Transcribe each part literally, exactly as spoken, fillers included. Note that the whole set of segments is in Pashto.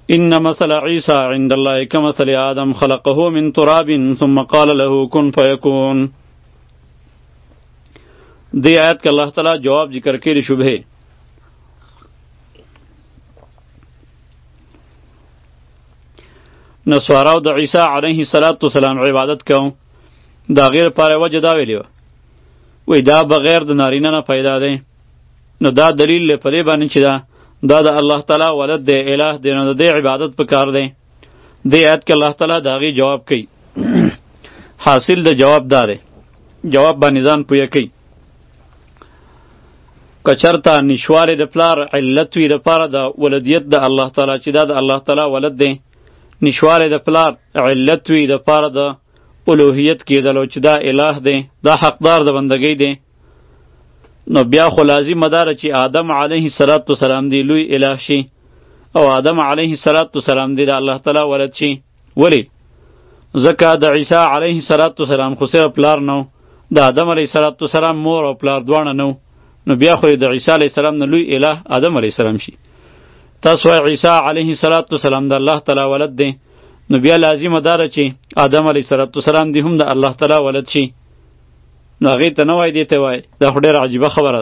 إن مثل عيسى عند الله كمثل آدم خلقه من تراب ثم قال له كن فيكون. دی آیت کا اللہ تعالی جواب ذکر کړي شبهه. نصاراو د عیسی علیه السلام عبادت کوم دا غیر پاره وجه دا ویلی وی دا بغیر د نارینه نه پیدا دی. نو دا دلیل په دې باندې چې دا دا د الله تعالی ولد دی، الہ دی، نو د عبادت په کار دی. دی آیت کې الله تعالی دا غي جواب کوي. حاصل د جواب دار جواب باندې ځان پوهه کوي. کچرتا نشواره د پلار علت وی د پاره د ولدیت د الله تعالی چې دا د الله تعالی ولد دی، نشواره د پلار علت وی د پاره د الوهیت کېدلو چې دا الہ دی، دا حقدار د بندګۍ دی، نو بیا خو لازم داره چې آدم علیه السلام دی لوی الہ شي او آدم علیه السلام دی د الله تعالی ولد شي. ولی ځکه د عیسی علیه السلام خو صرف پلار نو، د آدم علیه السلام مور او پلار دواړه نو، نو بیا خو د عیسی علیه السلام نه لوی الہ آدم علیه السلام شي. تاسو عیسی علیه السلام د الله تعالی ولد دی، نو بیا لازم داره چې آدم علیه السلام دی هم د الله تعالی ولد شي. نو هغې ته نه وای دې ته وای، دا خو ډېره عجیبه خبره.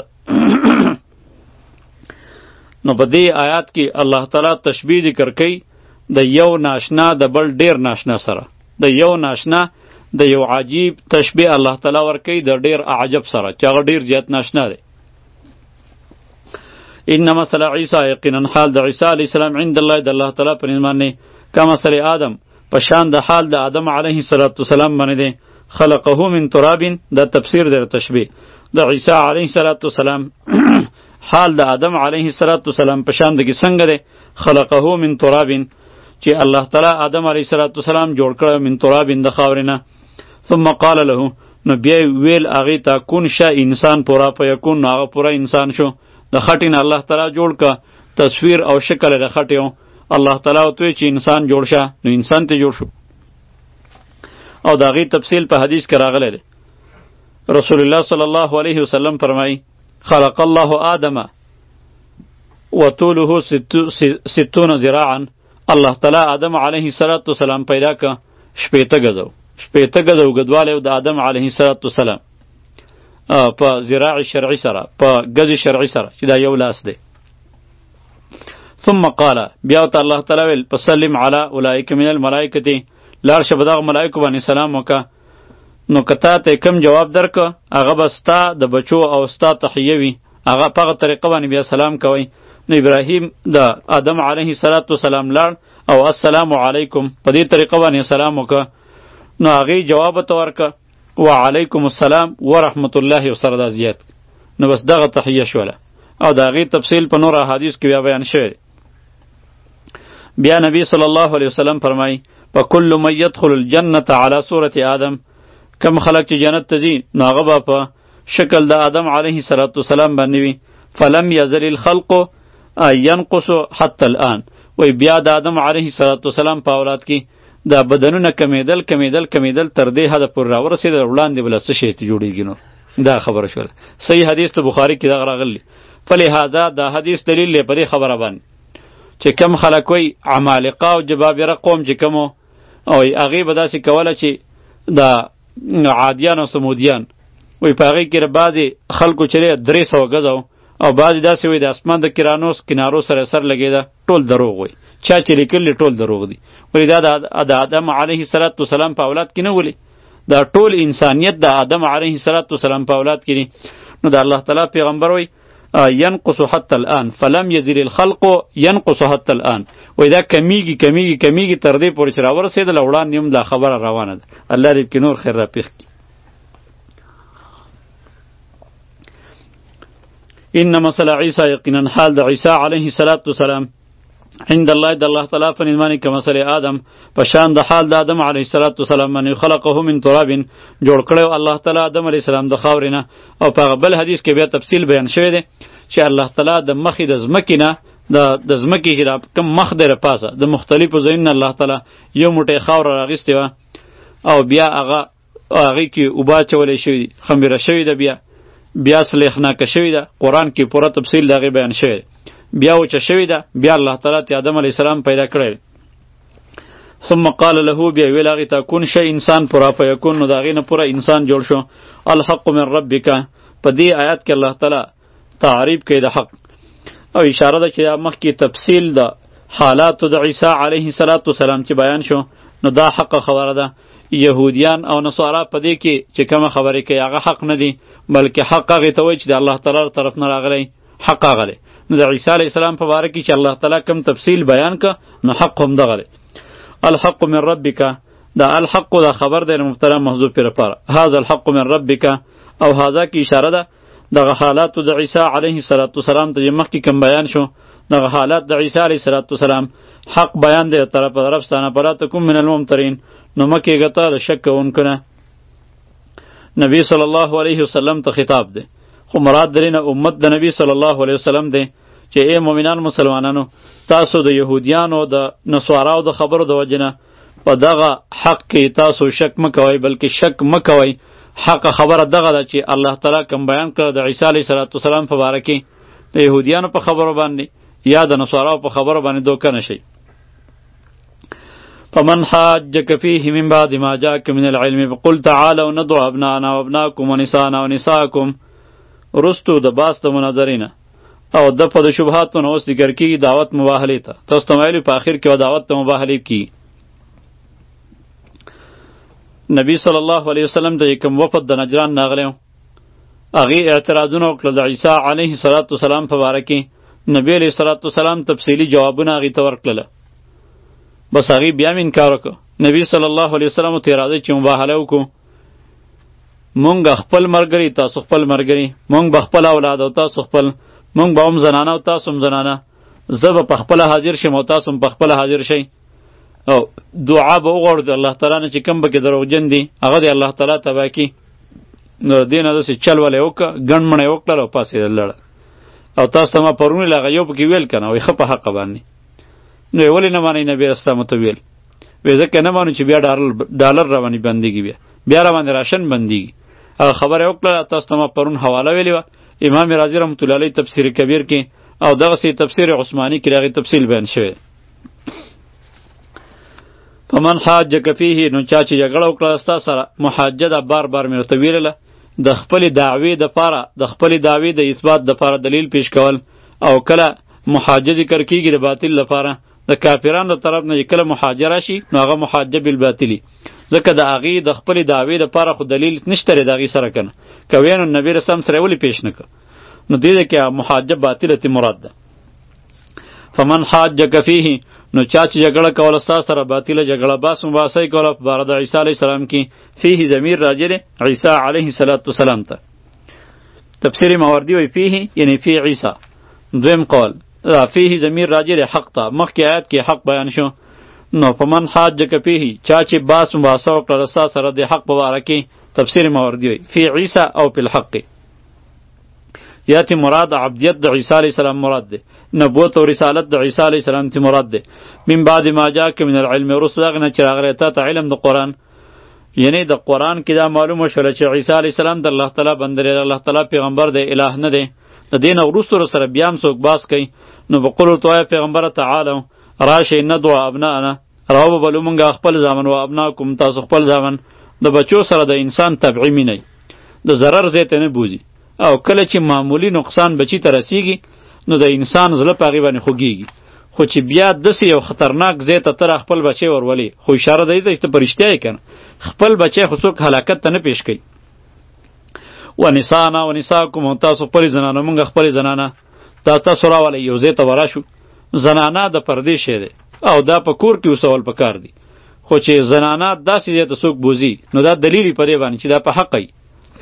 نو په دې آیات کې الله تعالی تشبیه ذکر کوي د یو ناشنا د بل ډېر ناشنا سره، د یو ناشنا د یو عجیب تشبیه الله تعالی ورکوي د ډېر عجب سره چې هغه ډېر زیات ناشنا دی. ان مثل عیسی یقینا حال د عیسی علیه السلام عند الله د الله تعالی په نظام باندې کمثل آدم په شان د حال د آدم علیه السلام باندې دی. خلقه من تراب دا تفسیر در تشبیه د عیسی علیه السلام حال د آدم علیه السلام په شان دګي څنګه دی. خلقه من تراب چې الله تعالی آدم علیه السلام جوړ کړ من تراب د خاورینه. ثم قال له نو بیا ویل هغې ته کون شه انسان پورا په یکون، نو هغه پورا انسان شو. د خټې نه الله تعالی جوړ که تصویر او شکل د خټې و، الله تعالی ورته چې انسان جوړ شه، نو انسان ته جوړ شو. او د هغې تفصیل په حدیث کې راغلی دی. رسول الله صلی الله علیه وسلم فرمایي خلق الله آدم وطوله ستون ذراعا. الله تعالی آدم علیه السلام پیدا که شپېته ګزو شپېته ګزو ګدوالی د آدم علیه السلام په ذراع شرعي سره، په ګز شرعي سره چې دا یو لاس دی. ثم قال بیا ورته الله تعالی ویل فسلم علی اولئک من الملائکة، لاړ شه په دغه ملایکو باندې سلام وکړه. نو که تا ته کم جواب درکه هغه به ستا د بچو او ستا تحیه وي، هغه په هغه طریقه باندې بیا سلام کوئ. نو ابراهیم د آدم علیه السلام لاړ او السلام علیکم په دې طریقه باندې سلام وکړه. نو هغې جواب ورته ورکړه وعلیکم السلام ورحمت الله وسره دا زیات. نو بس دغه تحیه شوله او د هغې تفصیل په نور احادیث کې بیا بیان شوی. بیا نبی صلی الله علیه وسلم فرمایي فکل من یدخل الجنة علی صورت آدم، کم خلق چې جنت ته ځي نو هغه به په شکل د آدم علیه السلام باندې وي. فلم یزل الخلق ینقص حتی الآن، وی بیا د آدم علیه السلام په اولاد کې دا بدنونه کمیدل کمیدل کمیدل تر دې حده پورې راورسېدل وړاندې بله څه شی ته جوړېږي. نو دا خبره شوله. صحیح حدیث ته بخاري کې دغه راغلی. فلهذا دا حدیث دلیل دی په دې خبره باندې چې کم خلک وی عمالقه او جبابره قوم چې کمو او هغې به داسې کوله چې د عادیان او سمودیان وی په هغې کې بعضې خلکو چې درې سوه ګزه او بعضې داسې وی د اسمان د کرانوس کنارو سره سر لګېده، ټول دروغ وی. چا چې لیکلي ټول دروغ دي. ولی دا د آدم علیه السلام په اولاد کې نه ولي، دا ټول انسانیت د آدم علیه السلام په اولاد کې دي. نو د الله تعالی پیغمبر وی ینقص حتی الان فلم یزل الخلق ینقص حتی الان، وی دا کمیږي کمیږي کمیږي تر دې پورې چې راورسېدل وړاندې هم دا خبره روانه ده. الله دې پکې نور خیر راپېښ کړي. ان مثل عیسی یقینا حال د عیسی علیه السلام عند الله د الله تعالی په نظام کې مثل آدم په شان د حال د آدم علیه السلام باندې خلقه من تراب جوړ کړو الله تعالی آدم علیه السلام د خاورې نه. او په بل حدیث کې بیا تفصیل بیان شوی دی چې الله تعالی د مخې د ځمکې نه د د ځمکې چې کوم مخ دی پاسه د مختلفو ځایونو الله تعالی یو موټی خاوره راغیستې وه او بیا هغه هغې کې اوبه اچولی شوي دي، خمیره شوې ده، بیا بیا سلیخناکه شوې ده. قرآن کې پوره تفصیل د هغې بیان شوی دی. بیا وچه شوې ده، بیا الله تعالی ته آدم علیه السلام پیدا کړی. ثم قال له، بیا ویل هغې ته کن شی انسان پورا فیکون، نو د هغې نه پوره انسان جوړ شو. الحق من ربک، په دې آیات کې الله تعالی تعریف کوي د حق او اشاره ده چې مخکې تفصیل د حالاتو د عیسی علیه السلام چې بیان شو، نو دا حق خبره ده. یهودیان او نصارا په دې کې چې کومه خبرې کوي هغه حق نه دي، بلکې حق هغې ته وایي چې د الله تعالی طرف نه راغلی، حق هغه دی. نو د عیسی علیه السلام په باره کې چې الله تعالی کوم تفصیل بیان که، نو حق هم دغه دی. الحق من ربک، دا الحق دا خبر دی مبتدا محذوف پر لپاره. هذا الحق من ربک، او هذا کی اشاره ده دغه حالات د عیسی علیه السلام ته مخکې کوم بیان شو، دغه حالات د عیسی علیه السلام حق بیان دی طرف طرف ستانه پلا تکون من الممترین، نو مکه گتا د شک کوونکو نه. نبی صلی الله علیه وسلم ته خطاب دی، خو مراد درینه امت د نبی صلی الله علیه وسلم دی چې ای مؤمنان مسلمانانو، تاسو د یهودیانو د نصاراو د خبرو د وجنه په دغه حق کې تاسو شک مکوئ، بلکې شک مکوئ. حق خبره دغه ده چې الله تعالی کوم بیان کړ د عیسی علیه السلام په باره کې، د یهودیانو په خبرو باندې یا د نصاراو په خبرو باندې دوکه نشئ. فمن حاجك فيه من بعد ما جاءك من العلم فقل تعالوا ندعو ابناءنا وابناءكم ونساءنا ونساءكم، رستو د باس د مناظرینه او د په د شبهاتو نه اوس ذکر کیږي دعوت مباهلې ته. تاسو ته ویلي په آخر کې و دعوت ته مباهلې کیږي. نبی صلی الله علیه وسلم ته کوم وفد د نجران راغلی و، هغې اعتراضونه وکړل د عیسی علیه السلام په باره کې. نبی علیه السلام تفصیلي جوابونه هغې ته ورکړله، بس هغې بیا هم انکار وکړه. نبی صلی الله علیه وسلم ته یې راځئ چې مباهله وکړو، مونږ خپل ملګري تاسو خپل ملګري، مونږ به خپل اولاد او تاسو خپل، مونږ به هم زنانه او تاسو هم زنانه، زه به په خپله حاضر شم او تاسو هم په خپله حاضر شئ، او دعا به وغواړو د الله تعالی نه چې کوم پکې دروغجن دي هغه د الله تعالی تباه کړي. نو دې نه داسې چل ولی وکړه، ګڼ مڼه یې وکړل او پاڅېدل لاړه. او تاسو ته ما پرون ویل هغه یو پکې ویل که نه، وایي ښه په حقه باندې. نو یې ولې نه مانئ نبي اسلام ته ویل؟ وایي ځکه نه مانو چې بیا ډالر راباندې بندېږي، بیا بیا راباندې راشن بندېږي. هغه خبره یې وکړله، تاسو ته ما پرون حواله ویلې وه امام رازي رحمت الله علیه تفسیر کبیر کې، او دغسې تفسیر عثماني کې د هغې تفصیل بیان شوی. فمن حاجک فیه، نو چا چې جګړه وکړه ستا سره، محاجه ده بار بار مې ورته ویلله، د خپلې دعوې دپاره د خپلې دعوې د اثبات دپاره دلیل پیش کول. او کله محاجه ذکر کیږي د باطل لپاره، د کافرانو طرف نه کله محاجه راشي نو هغه محاجه بالباطلی، ځکه د هغې د خپلې دعوې دپاره خو دلیل نشته دی د هغې سره که نه، که ویې نو نبي رسول سره یې ولې پیش نه کړه، نو دې کې محاجه باطله تی مراد ده. فمن حاجک فیه، نو چا چې جګړه کوله ستا سره باطله جګړه، باس مباحثه یې کوله په باره د عیسی علیه السلام کې، فیه ضمیر راجع دی عیسی علیه السلام ته. تفسیر ماوردی وایي فیه یعنی فی عیسی. دویم قول فیه ضمیر راجع دی حق ته، مخکې آیات کې حق بیان شو. نو فمن حاجک فیه، چا چې باس مباحثه وکړله ستا سره د حق په باره کې، تفسیر ماوردی وایي فی عیسی او فی الحق، یا تی مراد عبدیت د عیسی علیه السلام مراد ده، نبوت او رسالت د عیسی علیه السلام تی مراد ده. من بعد ما جاءک من العلم، رسول هغه نه چې راغلی تا ته علم د قرآن، یعنی د قرآن کې دا معلومه شوله چې عیسی علیه السلام د الله تعالی بنده دی، الله تعالی پیغمبر دی، اله نه دی. د دې نه وروسته سره بیا هم څوک باس کوي، نو بقول ورته وایه پیغمبره تعالو راشئ ندعو ابناءنا، راوبلو مونږه خپل زامن و ابناکم تاسو خپل زامن. د بچو سره د انسان طبعي مینه د ضرر ځای ته نه بوځي، او کله چې معمولی نقصان بچی ته رسیږي نو د انسان زړه په هغې باندې خوږیږي، خو چې بیا داسې یو خطرناک ځای ته ته خپل بچی ورولې، خو اشاره ده چې ته په رښتیا یې که نه، خپل بچی خو څوک هلاکت ته نه پیش کوي. و نسانا و نساکم، او تاسو خپلې زنانه مونږ خپلې زنانه، دا تاسو راولئ یو ځای ته وراشو. زنانه د پردې شی دی او دا په کور کې اوسول پکار دی، خو چې زنانه داسې ځای ته څوک بوځي نو دا دلیل یې په دې باندې چې دا په حق یي.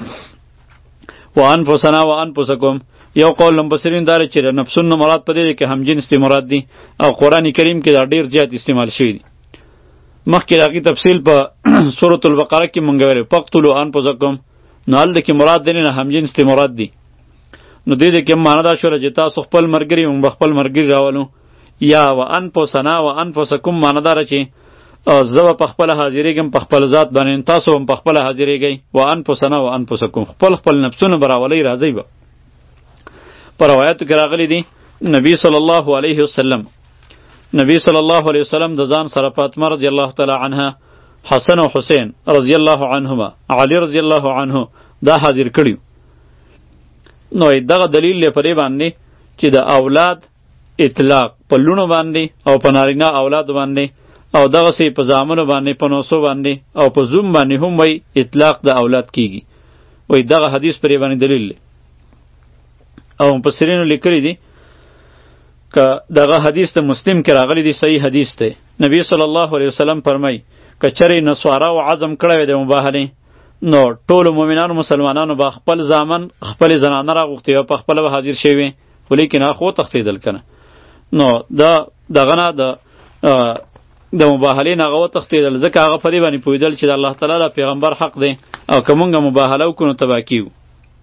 و انفسنا و انفسکم، یو قول مفسرین داره چې نفسون مراد په دې کې هم جنس دی مراد دی، او قرآن کریم کې دا ډیر زیات استعمال شوی دی. مخکې د هغې تفصیل په سورة البقره کې مونږ ویلی فقتلوا انفسکم، نو هلته کې مراد دی نه هم جنس دی مراد دی. نو دې دې کې هم معنا دا شوله چې تاسو خپل ملګري مونږ به خپل ملګري راولو، یا و انفسنا و انفسکم معنا داره چې زه به په خپله حاضرېږم په خپل ذات باندې، تاسو هم په خپله حاضرېږئ. و انفسنا و انفسکم، خپل خپل نفسونه به راولئ، راځئ به. په روایاتو کې راغلی دي نبی صلی الله علیه وسلم نبی صلی الله علیه وسلم د ځان سره فاطمه رضی الله تعالی عنها، حسن او حسین رضی الله عنهما، علی رضی الله عنه دا حاضر کړیو. نو دغه دلیل لپاره باندې چې د اولاد اطلاق په لونو باندې او په نارینه اولاد باندې او دغه سي په زامنو باندې په نوسو باندې او په زوم باندې هم وای اطلاق د اولاد کیږي. وای دغه حدیث پرې باندې دلیل دی. او مفسرینو لیکلي دي که دغه حدیث د مسلم کې راغلی دی، صحیح حدیث دی. نبی صلی الله علیه وسلم فرمای که چرې نسوارا او عزم کړی وي د مباهلې، نو ټولو مؤمنانو مسلمانانو به خپل زامن خپل زنانه راغوښتي او په خپله به حاضر شوي، خو لیکن هغه خو تښتېدل که نه. نو دا دغه نه د د مباهلې نه هغه وتښتېدل، ځکه هغه په دې باندې پوهېدل چې د الله تعالی د پیغمبر حق دی او که مونږ مباهله وکړو نو تباه کیږو.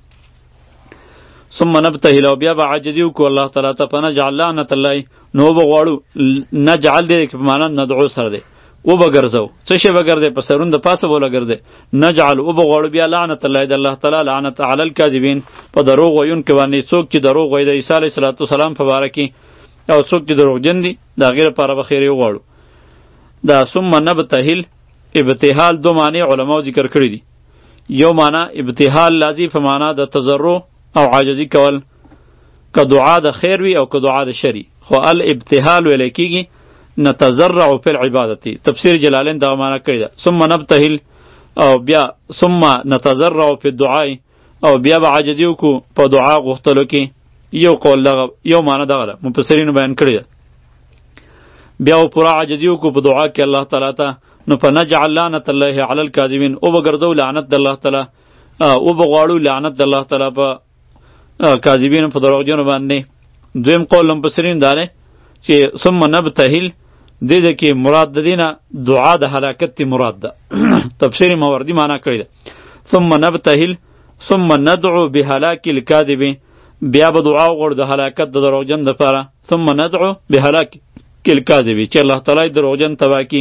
ثم نبتهل او بیا به عاجزي وکړو الله تعالی ته، فنجعل لعنة الله، نو به غواړو نجعل دی که په معنا ندعو سره دی، و به ګرځو څه شی به ګرځې په سرون د پاسه به وله ګرځې، نجعل و به غواړو بیا لعنة الله د الله تعالی لعنت علی الکاذبین، په دروغ ویونکي باندې څوک چې دروغ وایي د عیسی علیه صلات وسلام په باره کې او څوک چې دروغجن دي د هغې لپاره به خیر وغواړو. دا ثم نبتهل ابتهال دو معنی علماو ذکر کړي دي. یو معنی ابتهال لازم په معنا د تضرع او عاجزی کول، که دعا د خیر وي او که دعا د شر، خو الابتهال ویل کېږي نتضرع فی العبادة. تفسیر جلالین دغه معنی کړې ده. ثم نبتهل او بیا ثم نتضرع فی الدعاء او بیا به عاجزي وکړو په دعا غوښتلو کې. یو قول دغه یو معنی دغه ده، مفسرینو بیان کړې ده. بیا و پورا عاجزي وکړو په دعا کې الله تعالی ته، نو فنجعل لعنة الله علی الکاذبین، او به ګرځو لعنت د الله تعالی، او به غواړو لعنت د الله تعالی په کاذبینو په دروغجنو باندې. دویم قول مفسرین دا دی چې ثم نبتهل دې ده کې مراد د دې نه دعا د هلاکت تی مراد ده. تفسیر ماوردی معنا کړی ده ثم نبتهل ثم ندعو بهلاک الکاذب، بیا به دعا وغواړو د هلاکت د دروغجن دپاره. ثم ندعو بهلاک الکاذب چې الله تعالی دروغجن تباه کړي.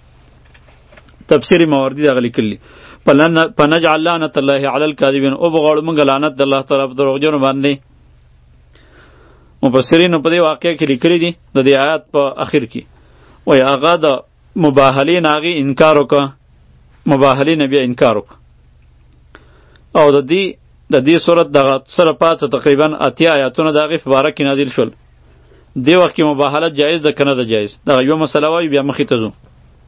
تفسیر ماوردی دغه لیکلی فنجعل لعنة الله علی الکاذبین، او بغواړو موږ لعنت د الله تعالی په دروغجنو باندې. مفسرینو په دې واقعه کې لیکلي دي د دې آیات په اخر کې، وایي هغه د مباهلې نه هغې انکار وکړه، مباهلې نه بیا انکار وکړه. او د دې د دې صورت دغه سره پاڅه تقریبا اتیا آیاتونه د هغې په باره کې نازل شول. دې وخت کې مباهله جایز ده که نه ده جایز، دغه یوه مسله وایي بیا مخې ته ځو.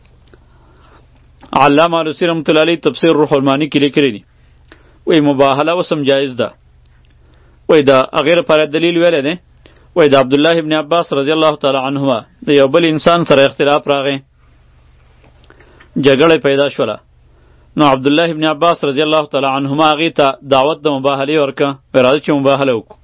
علامه علوسی رحمت الله علیه تفسیر روح المانی کې لیکلی دي، وایي مباهله اوس هم جایز ده. وایي د هغې لپاره دلیل ویلی دی، وایي د عبدالله ابن عباس رضی الله تعالی عنهما د یو بل انسان سره اختلاف راغی، جګړه پیدا شوله. نو عبدالله ابن عباس رضی الله تعالی عنهما هغې ته دعوت د مباهلې ورکړه، وایي راځه چې مباهله وکړو.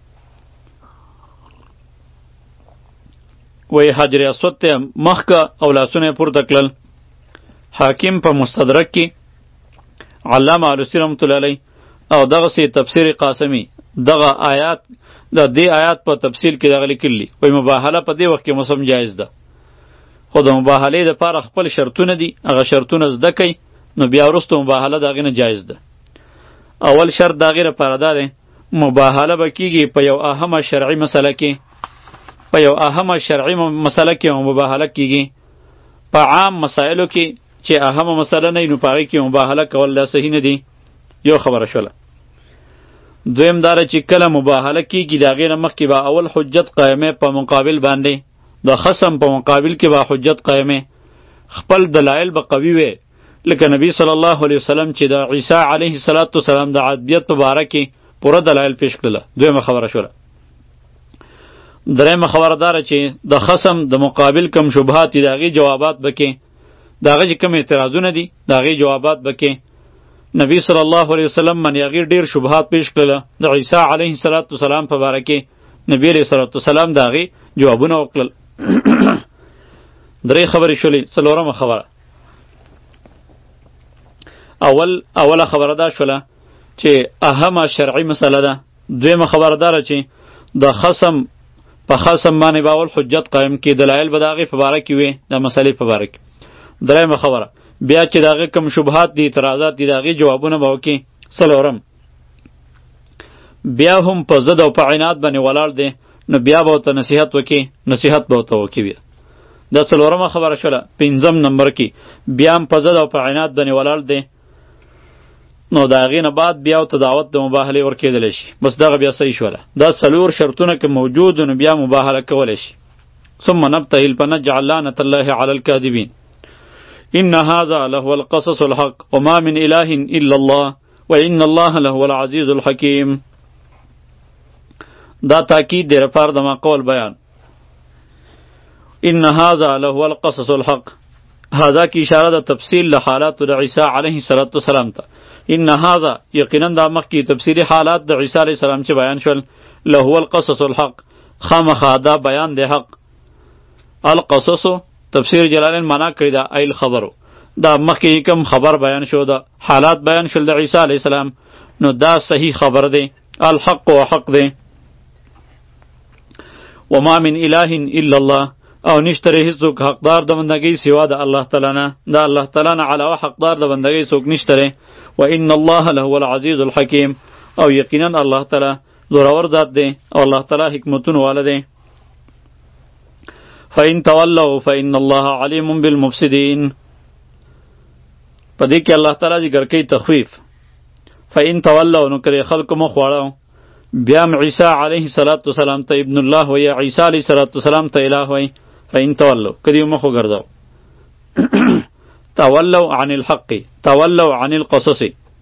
وایي حجر اسود ته مخ که او لاسونه یې پورته کړل. حاکم په مستدرک کې، علامه علوسی رحمت الله علیه او دغسې تفسیر قاسمی دغه آیات د دې آیات په تفصیل کې دغه لیکلي، وایي مباهله په دې وخت کې موسم جایز ده، خو د مباهلې دپاره خپل شرطونه دي، هغه شرطونه زده کوي، نو بیا وروسته مباهله د هغې نه جایز ده. اول شرط د هغې لپاره دا دی مباهله به کېږي په یو اهمه شرعي مسله کې، په یو اهمه شرعي مسله کې مباهله کېږي. په عام مسایلو کې چې اهمه مسله نه وي نو په هغې کې مباهله کول دا صحیح نه دي. یو خبره شوله. دویم داره چې کله مباهله کېږي د هغې نه مخکې به اول حجت قایمې په مقابل باندې، د خصم په مقابل کې به حجت قایمې، خپل دلایل به قوي وي، لکه نبی صلی الله علیه وسلم چې د عیسی علیه السلام د عدبیت په باره کې پوره دلایل پیش کړله. دویمه خبره شوله. دریمه خبره داره چې د خصم د مقابل کم شبهات دي د هغې جوابات به کې، د هغه چې کوم اعتراضونه دي د هغې جوابات به کې. نبی صلی الله علیه وسلم باندې هغې ډېر شبهات پیش کړله د عیسی علیه السلام په باره کې، نبی علیه السلام د هغې جوابونه وکړل. درې خبرې شولې. څلورمه خبره، اول اوله خبره دا شوله چې اهمه شرعي مسله ده. دویمه خبره داره چې د خصم په خصم باندې به اول حجت قایم کړي، دلایل به د هغې په باره کې وي، د مسلې په باره کې. دریمه خبره بیا چې د هغې کوم شبهات دي اعتراضات دي د هغې جوابونه به وکړي. څلورم بیا هم په ضد او په عناد باندې ولاړ دی نو بیا به ورته نصیحت وکړي، نصیحت به ورته وکړي. بیا دا څلورمه خبره شوله. پنځم نمبر کې بیا هم په ضد او په عناد باندې ولاړ دی، نو د هغې نه بعد بیا ورته دعوت د مباهلې ورکېدلی شي. بس دغه بیا صحیح شوله. دا څلور شرطونه که موجود نو بیا مباهله کولی شي. ثم نبتهل فنجعل لعنة الله على الكاذبين إن هذا لهو القصص الحق وما من إله إلا الله وإن الله لهو العزيز الحكيم. دا تاکید دی لپاره د ما قول بیان. ان هذا لهو القصص الحق، هذا کی اشاره د تفصیل له حالات د عیسی علیه السلام ته. ان هذا یقینا دا مخکې تفصیلی حالات د عیسی علیه السلام چې بیان شول. لهو القصص الحق، خامخا دا بیان دی حق. القصص تفسیر جلالین معنا کړی دا ایل خبرو، دا مخکې کوم خبر بیان شو، دا حالات بیان شول د عیسی علیه السلام، نو دا صحیح خبر دی. الحق و حق دی. وما من اله الا الله، او نشتره هیڅوک حقدار د بندګۍ سوا د الله تعالی نه، د الله تعالی نه علاوه حقدار د بندګۍ څوک نشتره. و ان الله لهو العزیز الحکیم، او یقینا الله تعالی زورور ذات دی او الله تعالی حکمتونه والا دی. فإن تولوا فإن الله علیم بالمفسدین، په دې کې الله تعالی ذکر کوي تخفیف. فإن تولوا نو کړي خلق مخ واړو، بیا عیسی علیه السلام ته ابن الله وی، عیسی علیه السلام ته الہ وی. فإن تولوا کدی مخ وګرځاو. تولوا عن الحق، تولوا عن القصص.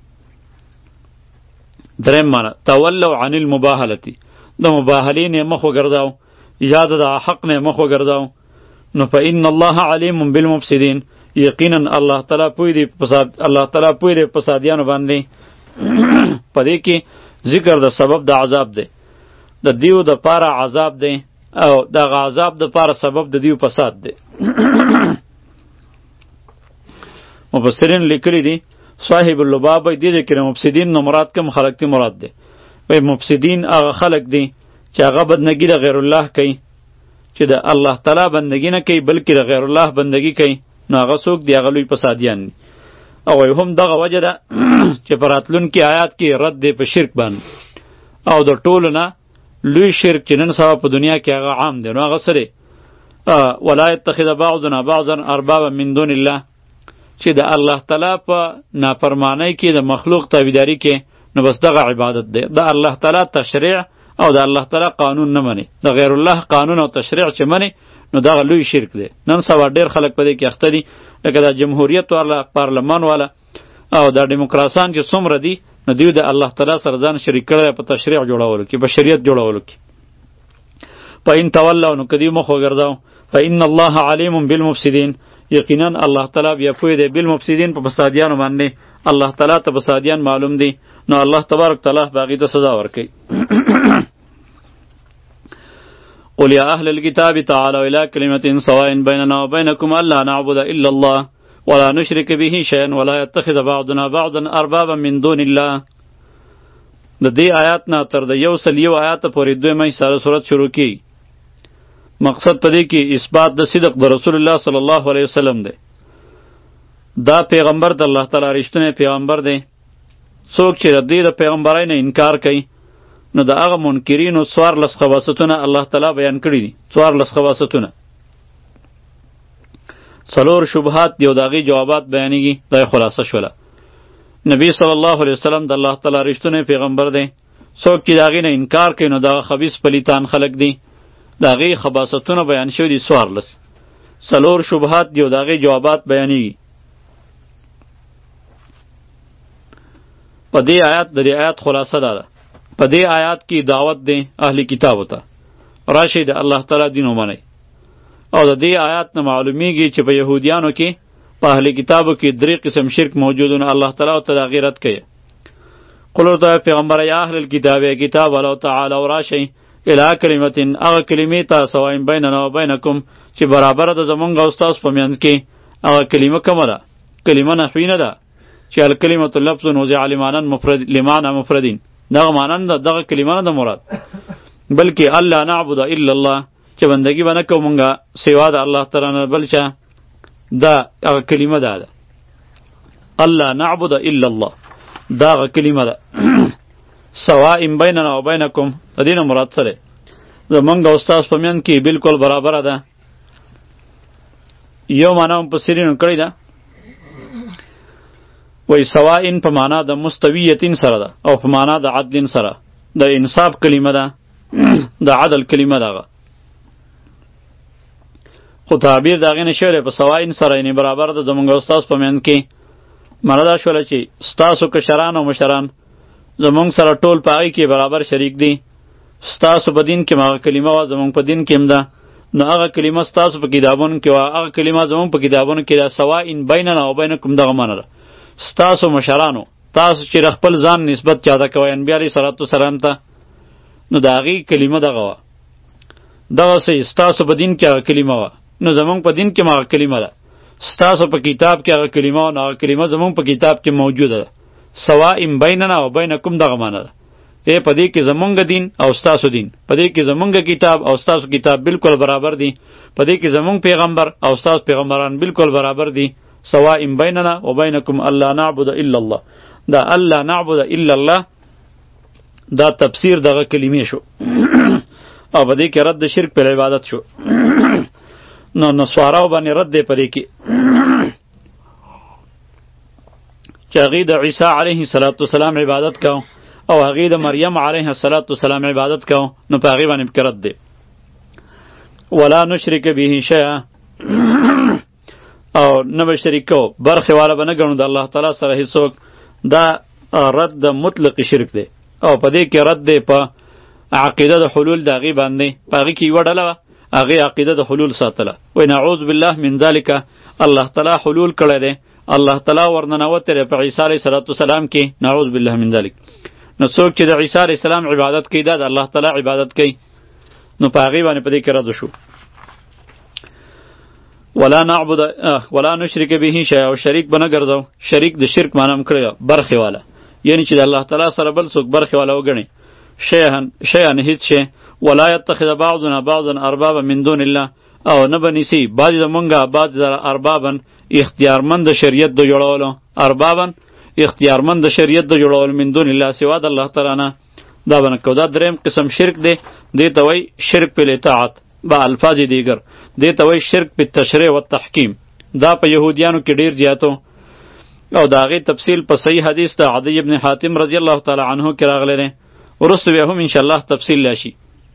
دریم معنی تولوا عن المباهلة، د مباهلې نه مخ وګرځاو، یا د حق نه مخ وګرځاو. نو فإن الله علیم بالمفسدین، یقینا الله تعالی پوی دی فساد، الله تعالی پوی دی فسادیانو باندې. پدې کې ذکر د سبب د عذاب دی، د دیو د پاره عذاب دی، او د عذاب د پاره سبب د دیو فساد دی. مفسرین لیکلی دی، صاحب اللباب دی چې مفسدین نو مراد کوم خلق تی مراد دی. وای مفسدین هغه خلق دی چې هغه بدنګی د غیر الله کوي، چې د الله تعالی بندگی نه کوي بلکې د غیر الله بندگی کوي، نو هغه څوک دی؟ هغه لوی فسادیان دي. او هم دغه وجه ده چې په راتلونکي آیات کې رد دی په شرک باندې، او د ټولو نه لوی شرک چې نن سبا په دنیا کې هغه عام دی، نو هغه څه دی؟ ولا یتخذ بعضنا بعضا اربابا من دون الله، چې د الله تعالی په نافرمانی کې د مخلوق تابعداري کې، نو بس دغه عبادت دی. د الله تعالی تشریع او د الله تعالی قانون نه مني، د غیر الله قانون او تشریع چې مني، نو دغه لوی شرک دی. نن سبا ډیر خلک په دې کې اخته دي، لکه د جمهوریت والا، پارلمان والا او د دیموکراسان چې څومره دي، نو دوی د الله تعالی سره ځان شریک کړی په تشریع جوړولو کې، په شریعت جوړولو کې. فإن تولوا نو کدی مخ وګرځاو. فإن الله علیم بالمفسدین، یقینا الله تعالی بیا پوی دی بالمفسدین، په فسادیانو باندې. الله تعالی ته فسادیان معلوم دي، نو الله تبارک تعالی باغی ته سزا ورکوي. قل يا أهل الكتاب تعالوا إلى كلمة سواء بيننا وبينكم ألا نعبد إلا الله ولا نشرك به شيئا ولا يتخذ بعضنا بعضا أربابا من دون الله. د دې آیات نه تر د یو سل یو آیات پورې دویمه سره صورت شروع کی. مقصد پدې کې اثبات د صدق د رسول الله صلی الله علیه وسلم دی. دا پیغمبر د الله تعالی رښتینی پیغمبر دی. څوک چې د دې د پیغمبرۍ نه انکار کوي، نو د هغه منکرینو څوارلس خواصتونه الله تعالی بیان کړي دي. څوارلس خواصتونه، څلور شبهات دی او د هغې جوابات بیانېږي. دا یې خلاصه شوله. نبی صلی الله علیه وسلم د الله تعالی رښتینی پیغمبر دی. څوک چې د هغې نه انکار کوي، نو دغه خبیث پلیتان خلک دي. د هغې خباستونه بیان شوي دي څوارلس. څلور شبهات دی او د هغې جوابات بیانېږي. په دې آیات د دې آیات خلاصه دا ده، په دې آیات کې دعوت دی اهل کتابو ته، راشئ د الله تعالی دین ومنئ. او د دې آیات نه معلومیږي چې په یهودیانو کې، په اهل کتابو کې درې قسم شرک موجودونه، الله تعالی ورته د هغې رد کوي. قل ورته پیغمبره یا اهل الکتاب، کتاب ولو تعالوا راشئ الی کلمة، هغه کلمې ته سواء بیننا و بینکم، چې برابره ده زمونږ او ستاسو په منځ کې. هغه کلمه کومه ده؟ کلمه نحوي نه ده چې الکلمة لفظ وضع لمعنی مفرد، لمعنی مفردین، دغه معنی نه، دغه کلمه نه ده مراد، بلکې الله نعبد الا الله، چې بندگی به نه کوو مونږه سوا د الله تعالی نه بل چا. دا هغه کلمه ده ده الله نعبد الا الله، دا هغه کلمه ده. سواء بیننا و بینکم، د دې نه مراد څه دی؟ زمونږ او ستاسو په منځ کې بالکل برابره ده. یو معنا مفسرینو کړې ده، وای سواء په معنا د مستویتین سره ده او په معنا د عدل سره. د انصاف کلمه ده، د عدل کلمه ده، خو تعبیر داغه نشو لري په سواء سره یعنی برابر ده زمونږ او ستاسو په منځ کې. معنا دا شوله چې ستاسو کشران او مشران زمونږ سره ټول په هغې کې برابر شریک دي. ستاسو په دین کې هغه کلمه وه، زمونږ په دین کې هم ده. نو هغه کلمه ستاسو په کتابونو کې وه، هغه کلمه زمونږ په کتابونو کې ده. سواء بیننا و بینکم دغه معنا ده. ستاسو مشرانو، تاسو چې خپل ځان نسبت چاته کوئ انبیا علیه صلات وسلام ته، نو د هغې کلمه دغه وه. دغسې ستاسو په دین کې هغه کلمه وه، نو زمونږ په دین کې هم هغه کلمه ده. ستاسو په کتاب کې هغه کلمه وه، نو هغه کلمه زمونږ په کتاب کې موجوده ده. سواء بیننا و بینکم دغه معنا ده. ای په دې کې زمونږ دین او ستاسو دین، په دې کې زمونږ کتاب او ستاسو کتاب بالکل برابر دي. په دې کې زمونږ پیغمبر او ستاسو پیغمبران بالکل برابر دي. سواء بیننا و بینکم الله نعبد الا الله. دا الله نعبد الا الله دا تفسیر دغه کلمې شو او په دې کې رد شرک پر عبادت شو. نو نصاراو باندې رد دی په دې کې چې هغې د عیسی علیه السلام عبادت کو او هغې د مریم علیه السلام عبادت کو، نو په هغې باندې پکې رد دی. ولا نشرک به شیئا او نه به شریک کو، برخې والا به نه ګڼو د الله تعالی سره هیڅوک. دا رد د مطلق شرک دی او په دې کې رد دی په عقیده د حلول د هغې باندې. په هغې کې یوه ډله وه، هغې عقیده د حلول ساتله. وایي نعوذ بالله من ذلک، الله تعالی حلول کړی دی، الله تعالی ورننوتی دی په عیسی علیه السلام کې. نعوذ بالله من ذلک. نو څوک چې د عیسی علیه السلام عبادت کوي دا د الله تعالی عبادت کوي. نو په هغې باندې په دې کې رد شو. ولا نعبد ولا نشرک به شیئا، او شریک به نه ګرځو. شریک د شرک معنی هم کړی برخې والا، یعنی چې د الله تعالی سره بل څوک برخې والا وګڼي. شیئا شیئا هیڅ شی. ولا یتخذ بعضنا بعضا اربابا من دون الله، او نه به نیسي بعضې زمونږه بعضې سره اربابا اختیارمند د شریعت د جوړولو. اربابا اختیارمند د شریعت د جوړولو من دون الله سوا د الله تعالی نه. دا به نه کوو. دا دریم قسم شرک دی. دې ته وایي شرک بالاطاعت با الفاظ دیگر. دې ته وایي شرک بالتشریع والتحکیم. دا په یهودیانو کې ډیر زیاتو او د هغې تفصیل په صحیح حدیث د عدی بن حاتم رضی الله تعالی عنه کې راغلی دی. وروسته بیا هم انشاءالله تفصیل راشي.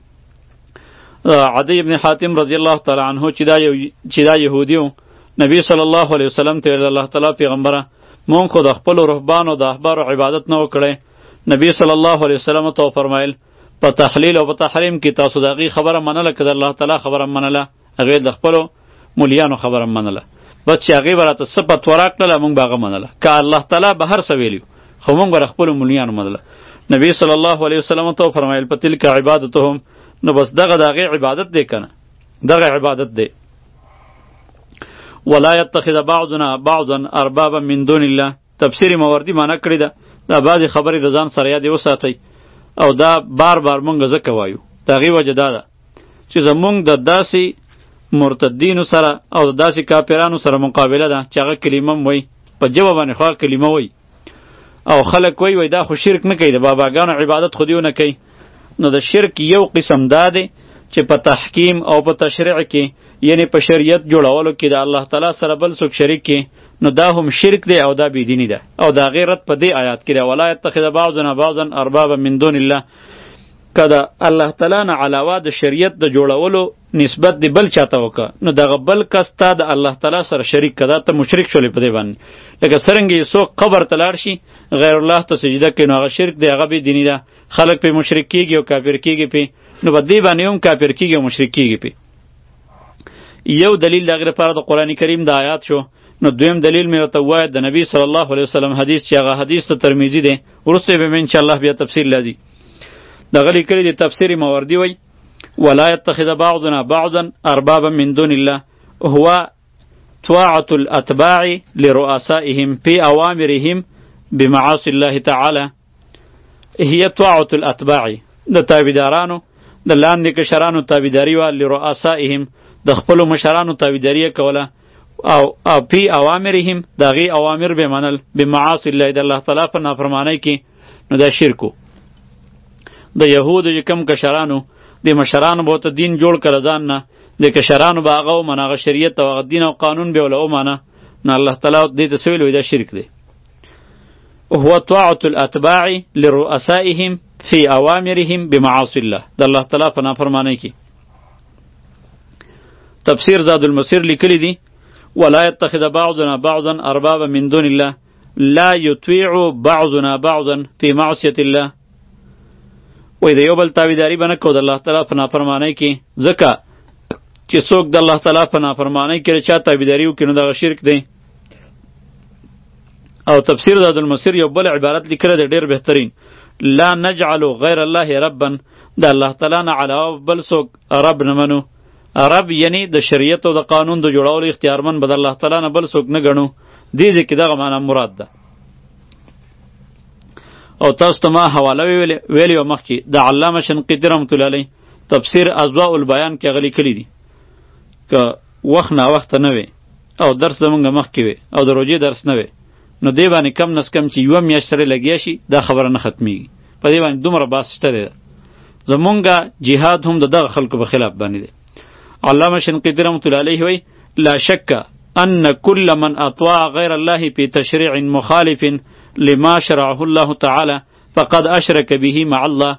عدی بن حاتم رضی الله تعالی عنه چې دا یو چې دا یهودي و، نبی صلی الله علیه وسلم ته ویل الله تعالی پیغمبره مونږ خو د خپلو رهبانو د احبارو عبادت نه و کړی. نبی صلی الله علیه وسلم ته وفرمایل په تحلیل او په تحریم کې تاسو د هغې خبره منله که د الله تعالی خبره منله؟ هغې د خپلو مولیانو خبره منله. بس چې هغې به راته څه فتوا راکړله مونږ به هغه منله. که الله تعالی به هر څه ویلي خو مونږ به د خپلو مولیانو منله. نبی صلی الله علیه وسلم ته وفرمایل په تلک عبادتهم، نو بس دغه د هغې عبادت دی که نه؟ دغه عبادت دی. ولا يتخذ بعضنا بعضا اربابا من دون الله. تفسیر ماوردی معنی کړی ده. دا بعضې خبرې د ځان سره یادې وساتئ او دا بار بار مونږ ځکه وایو. د هغې وجه دا ده چې زمونږ د داسې مرتدینو سره او د داسې کافرانو سره مقابله ده چې هغه کلمه هم وایي، په ژبه باندې خو هغه کلمه وایي او خلک وایي وایي دا خو شرک نه کوي، د باباګانو عبادت خو دیو نه کوي. نو د شرک یو قسم دا دی چې په تحکیم او په تشریع کې، یعنی په شریعت جوړولو کې د الله تعالی سره بل څوک شریک کې، نو دا هم شرک دی او دا بېدیني ده. او دا غیرت په دې آیات کې ده ولا یتخذ بعضنا بعضا اربابا من دون الله. که د الله تعالی نه علاوه د شریعت د جوړولو نسبت دی بل چاته وکړه، نو دغه بل کس تا د الله تعالی سره شریک کړه، ته مشرک شولې په دې باندې. لکه څرنګه یې څوک قبر ته لاړ شي غیر الله ته سجده کوي، نو هغه شرک دی، هغه بېدیني ده. خلک پې مشرک کېږي او کافر کېږي پې، نو په دې باندې هم کافر کېږي او مشرک کېږي پې. یو دلیل د هغې لپاره د قرآن کریم د آیات شو. نو دویم دلیل مې ورته ووایه د نبی صلی الله علیه وسلم حدیث چې هغه حدیث ته ترمیزي دی، وروسته به مې انشاءالله بیا تفسیر لازي. دغه لیکلي دی تفسیر ماوردي وایي ولا يتخذ بعضنا بعضا اربابا من دون الله هو طاعة الاتباع لرؤسائهم في اوامرهم بمعاصي الله تعالى. هي طاعة الاتباع د تابعدارانو د لاندې کشرانو تابعداري وه، لرؤسائهم د خپلو مشرانو تابعداري کوله، او او پی اوامرهم د هغې اوامر به منل، بمعاصي الله د الله تعالی په نافرمانۍ کې. نو دا شرکو د یهودو چې کوم کشرانو د مشرانو به ورته دین جوړ کړه ځان نه د کشرانو به هغه ومنه هغه شریعت او هغه دین او قانون به له ومنه نو الله تعالی دې ته څه ویل دا شرک دی. هو طاعة الاتباع لرؤسائهم في اوامرهم بمعاصي الله د الله تعالی په نافرمانی کې. تفسیر زاد المسیر لیکلی دی ولا يتخذ بعضنا بعضا اربابا من دون الله لا يطيع بعضنا بعضا في معصية الله. وې د یو بل تابعداري به نه کوو د الله تعالی په نافرمانی کې ځکه چې څوک د الله تعالی په نافرمانی کې چا تابعداري وکړي نو دغه شرک دی. او تفسیر زاد المسیر یو بل عبارت لیکلی دی ډېر بهترین لا نجعل غیر الله ربا د الله تعالی نه علاوه بل څوک رب نه منو. رب یعنی د شریعت او د قانون د جوړولو اختیارمن به د الله تعالی نه بل څوک نه ګڼو. دې دې کې دغه معنا مراد ده. او تاسو ته ما حواله ویلې وه مخکې د علامه شنقیطي رحمت الله علیه تفسیر اضواء البیان کې هغه لیکلي دي که وخت ناوخته نه وي او درس زمونږ مخکې وي او د روژې درس نه وي نو دې باندې کم نس کم چې یوه میاشت سره لګیا شي دا خبره نه ختمیږي. په دې باندې دومره بحث شته دی. زمونږ جهاد هم د دغه خلکو په خلاف باندې دی. علامه شنقیطي رحمت الله علیه وی لا شک ان كل من اطاع غیر الله في تشریع مخالف لما شرعه الله تعالی فقد اشرک به مع الله.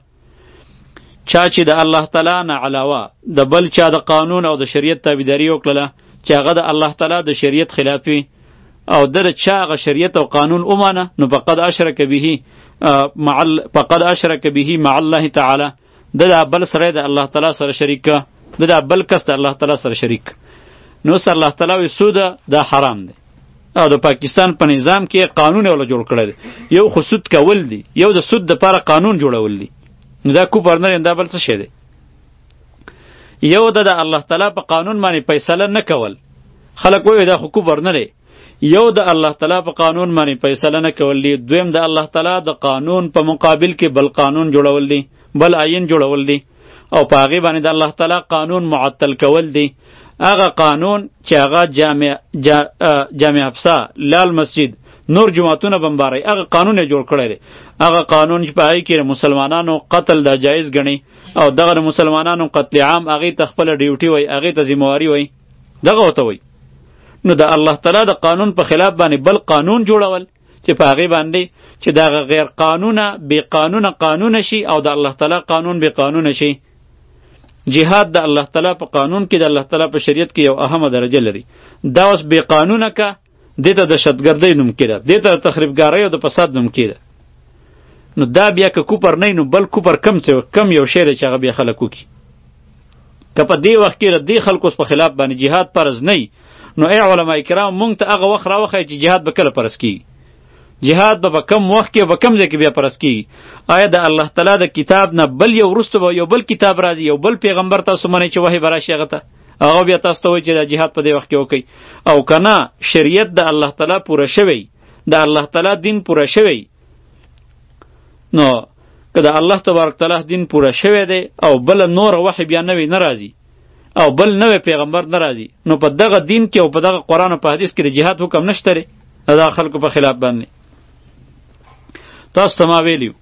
چا چې د الله تعالی نه علاوه د بل چا د قانون او د شریعت تابعداري وکړله چې هغه د الله تعالی د شریعت خلاف وي او در چا هغه شریعت او قانون ومانه نو فقد اشرک به مع فقد اشرک به مع الله تعالی د بل سره د الله تعالی سره شریک د بل کس د الله تعالی سره شریک نو سر الله تعالی وی سود دا حرام دی. او د پاکستان په نظام کې قانون ولا جوړ کړی دی یو خو سود کول دی یو د سود دپاره قانون جوړول دی نو دا کوپر نه دا بل څه شی دی. یو د الله تعالی په قانون باندې فیصله نه کول خلک وایي دا خو کوپر نه دی. یو د الله تعالی په قانون باندې فیصله نه کول دی. دویم د الله تعالی د قانون په مقابل کې بل قانون جوړول دی بل آیین جوړول دی او په هغې باندې د الله تعالی قانون معطل کول دی. هغه قانون چې هغه جامع جامع حفصه لال مسجد نور جماعتونه بمباري هغه قانون یې جوړ کړی دی. هغه قانون چې په هغې کې مسلمانانو قتل دا جایز ګڼي او دغه مسلمانانو قتل عام هغې ته خپله ډیوټي وایي هغې ته ذمهواري وایي دغه ورته وایي. نو د الله تعالی د قانون په خلاف باندې بل قانون جوړول چې په هغې باندې چې دغه غیر قانونه بې قانونه قانونه شي او د الله تعالی قانون بې قانونه شي. جهاد د الله تعالی په قانون کې د الله تعالی په شریعت کې یو اهمه درجه لري. دا اوس بې قانونه که دې ته دهشتګردۍ نوم کېده دې ته تخریبګارۍ او د فساد نوم کېده. نو دا بیا که کوپر نه نو بل کوپر کم څه کم یو شی دی چې هغه بیا خلک وکړي. که په دې وخت کې د دې خلکو په خلاف باندې جهاد فرض نه نو ای علما کرام مونږ ته هغه وخت راوښیي چې جهاد به کله فرض کېږي. جهاد به په کم وخت کې به کم ځای کې بیا فرض کېږي. آیا د الله تعالی د کتاب نه بل یو وروسته به یو بل کتاب راځي یو بل پیغمبر تاسو منئ چې وحی به راشي هغه ته هغه بیا تاسو ته وایي چې دا جهاد په دې وخت کې وکړئ او که نه شریعت د الله تعالی پوره شوی د الله تعالی دین پوره شوی نو که د الله تبارک تعالی دین پوره شوی دی او بل نور وحی بیا نوی نه راځي او بل نوی پیغمبر نه راځي نو په دغه دین کې او په دغه قرآن او په حدیث کې د جهاد حکم نشته دی دا خلکو په خلاف باندې. تاسو ته ما ویلیو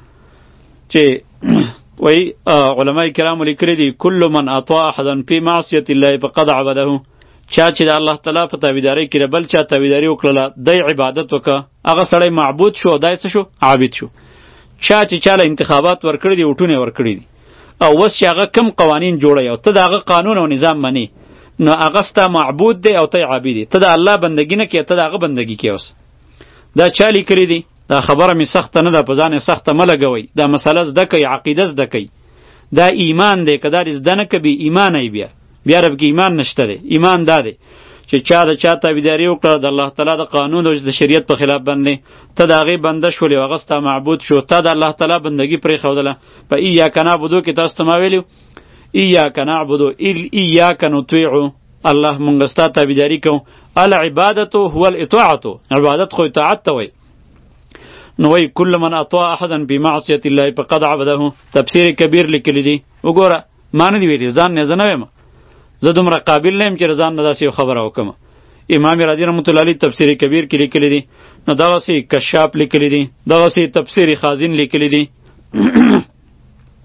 چې وی علماء کرام لیکلي دي کل من اطاع احدا فی معصیة الله فقد عبده. چا چې د الله تعالی په تابعدارۍ کې بل چا تابعداري وکړله دی عبادت وکړه هغه سړی معبود شو دی څه شو عابد شو. چا چې چاله انتخابات ورکړي دي وټونه ورکړي دي او اوس چې هغه کم قوانین جوړوي او ته د هغه قانون او نظام منې نو هغه ستا معبود دی او ته عابد دی. ته د الله بندګي نه کوې ته د هغه بندګي کوې. اوس دا چا لیکلي دي دا خبره می سخته نه ده په ځان یې سخته مه لګوئ. دا مسله زده کوئ عقیده زده کوئ دا ایمان دی که دا زده نه کوي ایمان ای بیا بیا رب کې ایمان نشته دی. ایمان دا دی چې چا د چا تابعداري وکړه د الله تعالی د قانون او د شریعت په خلاف باندې ته د هغې بنده شولې او هغه ستا معبود شو ته د الله تعالی بندګي پرېښودله. په ایاک نعبدو کې تاسو ته ما ویلي ایاک نعبدو ایاک نطیعو الله مونږ ستا تابعداري کوو. العبادة هو الاطاعة عبادت خو اطاعت ته وایي. نو وی کل من اطاع احدا بمعصیة الله فقد عبده. تفسیر کبیر لیکلی دی وګوره ما نه دی ویلي ځان نه زه نه ویم زه دومره قابل نه یم چې ځان نه داسې خبره وکړم. امام رازي رحمت الله علیه تفسیر کبیر کې لیکلی دی نو دغسې کشاف لیکلی دی دغسې تفسیر خازن لیکلی دی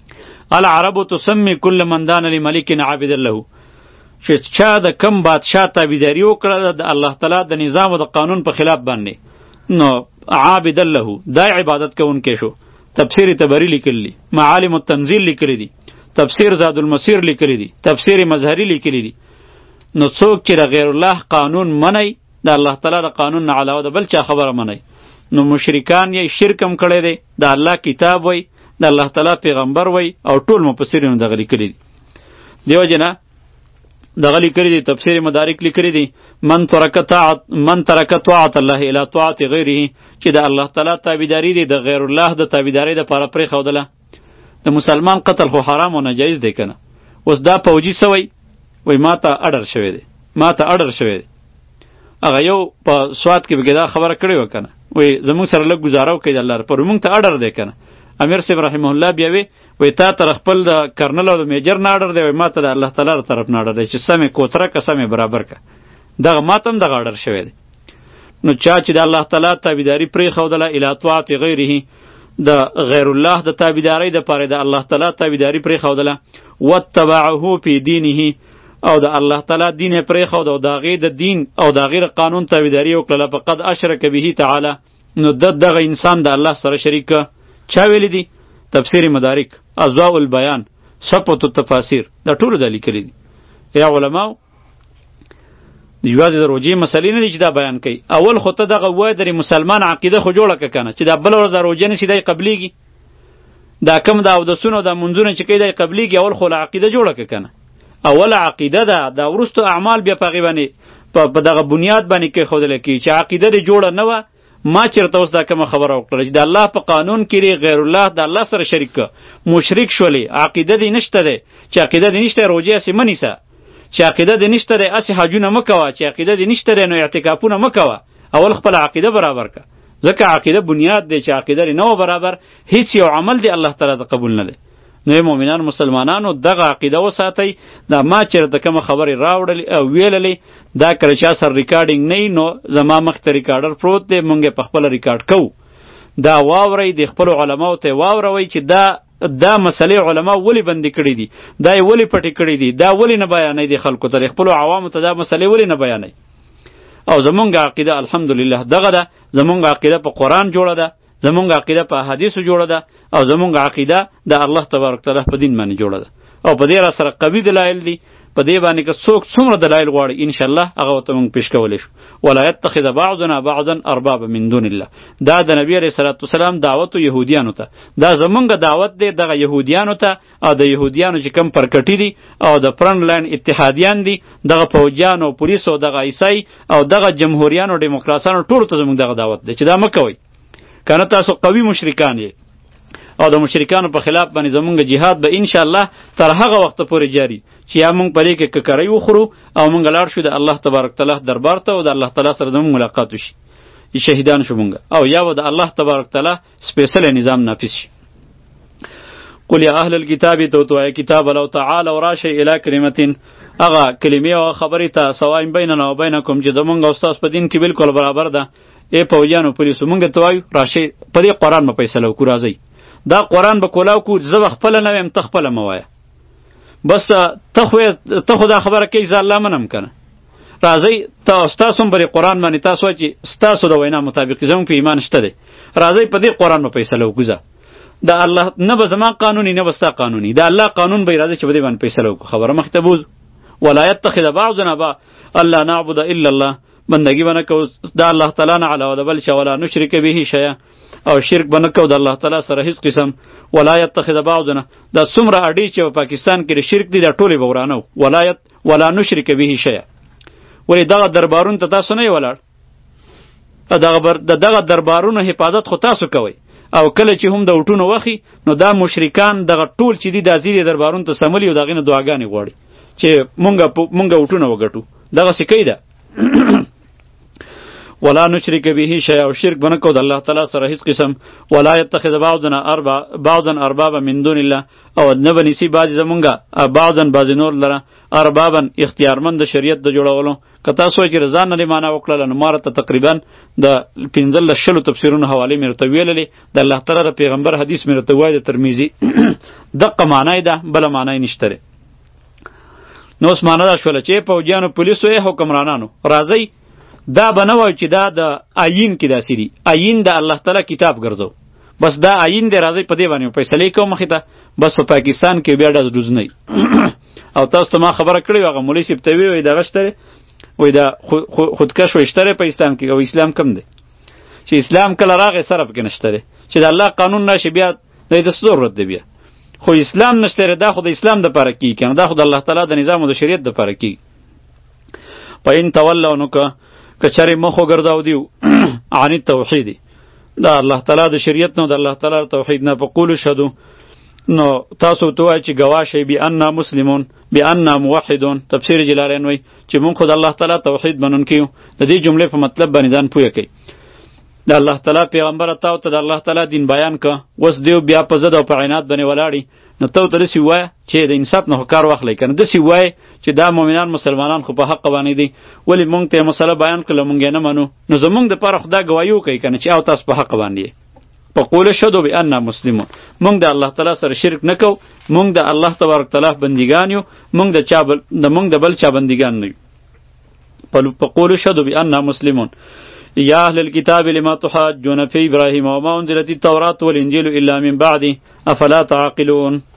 العرب تسمي كل من دان لملك عابد له، چې چا د کم بادشاه تابعداري وکړه د الله تعالی د نظام او د قانون په خلاف باندې، نو عابد له دا عبادت کوونکی شو. تفسیر تبری لیکلی، معالم التنزیل لیکلی دي، تفسیر زاد المسیر لیکلی دي، تفسیر مظهری لیکلی دي. نو څوک چې د غیر الله قانون منی، د الله تعالی د قانون نه علاوه د بل چا خبره منی، نو مشرکان یې شرک هم کړی دی، د الله کتاب وای، د الله تعالی پیغمبر وای، او ټول مفسرینو دغه لیکلی دي. دیو جنا دغه لیکلی دي، تفسیر مدارک لیکلی دي، من ترک طاعت من ترک طاعت الله الی طاعت غیره، چې د الله تعالی تابعداري دی د غیر الله د تابعداري د پاره پرې خودله. د مسلمان قتل خو حرام او ناجایز دی کنه. اوس دا فوجي سوی وای ما ته اډر شوی دی، ما ته اډر شوی دی. هغه یو په سواد کې به دا خبره کړې و کنه، وای زموږ سره لږ گزاره وکړئ د الله پر موږ ته اډر دی کنه. امیر صاحب رحمه الله بیا وی وای تا تر خپل د کرنل او د میجر نه اډر دی، وای ما ته د الله تعالی تر طرف نه اډر دی چې سمې کوتره که سمې برابر که. دغه ماتم دغه اډر شوی دی. نو چا چې د الله تعالی تابعداري پرې ښودله الی طاعت غیره، د غیر الله د تابعدارۍ دپاره د الله تعالی تابعداري پرې ښودله، واتبعه فی دینه، او د الله تعالی دین یې پرېښود او د هغې د دین او د هغې د قانون تابعداري یې وکړله، فقد اشرک به تعالی، نو د دغه انسان د الله سره شریک که. چا ویلی دي؟ تفسیر مدارک، اضواء البیان، صفوة التفاسیر، دا ټولو دا لیکلي دي. یا علماو یوازې د روجې مسلې نه دي چې دا بیان کوي. اول خو ته دغه ووایه درې مسلمان عقیده خو جوړه که کنه، چې دا بله ورځ د روجې نیسي دی قبلیږي، دا کم د اودسونه او دا منځونه چې کوي دی قبلیږي. اول خو له عقیده جوړه که کنه، اول عقیده ده، دا وروستو اعمال بیا په هغې باندې په دغه بنیاد باندې کېښودلی کېږي چې عقیده دې جوړه نه وه. ما چېرته اوس دا کومه خبره وکړله چې د الله په قانون کې دی غیر الله د الله سره شریک که، مشرک شولې، عقیده دې نشته دی. چې عقیده دې نشته روجې هسې مه نیسه، چې عقیده دې نشته دی هسې حجونه مه کوه، چې عقیده دې نشته دی نو اعتکافونه مه کوه. اول خپله عقیده برابر که، ځکه عقیده بنیاد دی. چې عقیده دې نه و برابر، هیڅ یو عمل دی الله تعالی د قبول نه دی. نو مؤمنان مسلمانانو دغه عقیده وساتئ. دا ما چېرته کومه خبرې راوړلې او ویللې، دا کله چا سره ریکارډینګ نه وي نو زما مخته ریکارډر پروت دی، مونږ یې پخپله ریکارډ کوو. دا واورئ، د خپلو علماو ته یې واوروئ چې دا دا مسلې علما ولې بندې کړي دي، دا یې ولې پټې کړي دي، دا ولې نه بیانوي د خلکو ته، د خپلو عوامو ته دا مسلې ولې نه بیانوي. او زمونږ عقیده الحمدلله دغه ده، زمونږ عقیده په قرآن جوړه ده، زمونږ عقیده په احادیثو جوړه ده، او زمونږ عقیده د الله تبارک تعالی په دین باندې جوړه ده. او په دې را سره قوي دلایل دي، په دې باندې که څوک څومره دلایل غواړي ان شاء الله هغه ورته موږ پیش کولی شو. ولا یتخذ بعضنا بعضا اربابا من دون الله، دا د نبی علیه صلوات والسلام دعوت یهودیانو ته، دا زمونږ دعوت دی دغه یهودیانو ته، او د یهودیانو چې کم پرکټي دي او د فرنټ لاین اتحادیان دي، دغه پوجیان او پولیس او دغه عیسی او دغه جمهوریان او ډیموکراسانو ټولو ته زمونږ دغه دعوت دی چې دا مه کوئ. کنه تاسو قوي مشرکان یې، او د مشرکانو په خلاف باندې زمونږ جهاد به ان شاء الله تر هغه وخت پورې جاری چې یا مونږ پرې کې ککرۍ وخورو او مونږ لاړ شو د الله تبارک تعالی دربار ته او د الله تعالی سره زمونږ ملاقات وشي، شهیدان شو مونږ، او یا و د الله تبارک تعالی سپیشل نظام نافذ شي. قل یا اهل الكتاب توتوا کتاب لو تعالى وراشي الى کلمه، هغه کلمې او خبرې ته سواء بیننا و بینکم چې زمونږ او ستاسو په دین کې بالکل برابر ده. ای پوجانو پولیسو مونږ ته وایو راشي په دې قرآن مه فیصله وکړو، راځئ دا قرآن به کولاو کو، زه به خپله نه ویم ته خپله مه وایه، بس ته خو ته خو دا خبره کوي زه الله منم که نه. راځئ ستاسو هم پرې قرآن باندې تاسو وایئ چې ستاسو د وینا مطابق زموږ په ایمان شته دی، راځئ په دې قرآن به فیصله وکړو. زه د الله نه به زما قانوني نه به ستا قانوني، د الله قانون به یې راځئ چې په دې باندې فیصله وکړو. خبره مخې ته بوځو. ولا یتخذ بعضنا بعضا الله نعبد الا الله، بندگی بنه کو د الله تعالی نه علاوه د بل چا، ولا نشرک به شیئا، او شرک بنه کو د الله تعالی سره هیڅ قسم. ولا یتخذ بعضنا، دا څومره اډې چې په پاکستان کې شرک دي دا ټولې به ورانو. ولایت ولا نشرک به شیئا، ولې دغه دربارون ته تاسو نه یې ولاړ، دغه دربارونو حفاظت خو تاسو کوئ، او کله چې هم د وټونو وخی نو دا مشرکان دغه ټول چې دي د ازیری دربارون ته سملی او دغه نه دعاګانې غواړي چې مونږه مونږه وټونه وګټو، دغه سکی ده. ولا نشرک به شیئا او شرک بنه کو د الله تعالی سره هیڅ قسم ولا يتخذ بعضنا اربع بعضا اربابا من دون الله او نه بنسی باز زمونږه بعضا باز نور لره اربابا اختیارمند د شریعت د جوړولو کتا سوچ رضا نه معنا وکړه نو مارته تقریبا د پنځل شلو تفسیرونو حواله مرته ویللې د الله تعالی د پیغمبر حدیث مرته وای د ترمذی دغه معنی ده بل معنی نشته نو اس معنا دا شول چې پوجانو پولیسو یې حکمرانانو راځي دا بنوي چې دا د آیین کې داسې دي آیین د الله تعالی کتاب ګرځو بس دا آیین دی راځي په دې باندې فیصله کوم مخې ته بس په پاکستان کې بیا ډز ډوز نه او تاسو ته ما خبره کړې هغه مولوی سیب ته وی دا غشتره وای دا خودکش وشتره په اسلام کې او اسلام کم دی چې اسلام کله راغی سره پکې نشته چې د الله قانون نشي بیا د ضرورت دی بیا خو اسلام نشته دا خو د اسلام د پاره کی کنه دا خو د الله تعالی د نظام او د شریعت د پاره کی پاین تولو نو که کچری مخو ګرځاو دیو عن توحید دا الله تعالی د شریعت نو د الله تعالی توحید نه په قول شهدو نو تاسو ته وای چې گواشه بی ان مسلمون بی ان موحدون تفسیر جلالین وای چې مونږ خو د الله تعالی توحید منونکیو د دې جملې په مطلب باندې ځان پوهه کوي د الله تعالی پیغمبر ته ته د الله تعالی دین بیان ک وس دیو بیا په زده او په عینات باندې ولاړی نو ته ته سی وای چې د انصاف نه کار واخلې کنه د سی وای چې دا مؤمنان مسلمانان خو په حق باندې دي ولی مونږ ته مسله بیان کړل مونږ نه منو نو زمونږ د پر خدا گوايو کوي کنه چې او تاسو په حق باندې په قول شهدو بان مسلمون مونږ د الله تعالی سره شرک نکو مونږ د الله تبارک تعالی بندگان یو مونږ د چا بل د مونږ د بل چا بندگان نه یو په قول شهدو بان مسلمون یا اهل الكتاب لما تحاجون في ابراهيم وما انزلت التوراة والانجيل الا من بعده افلا تعقلون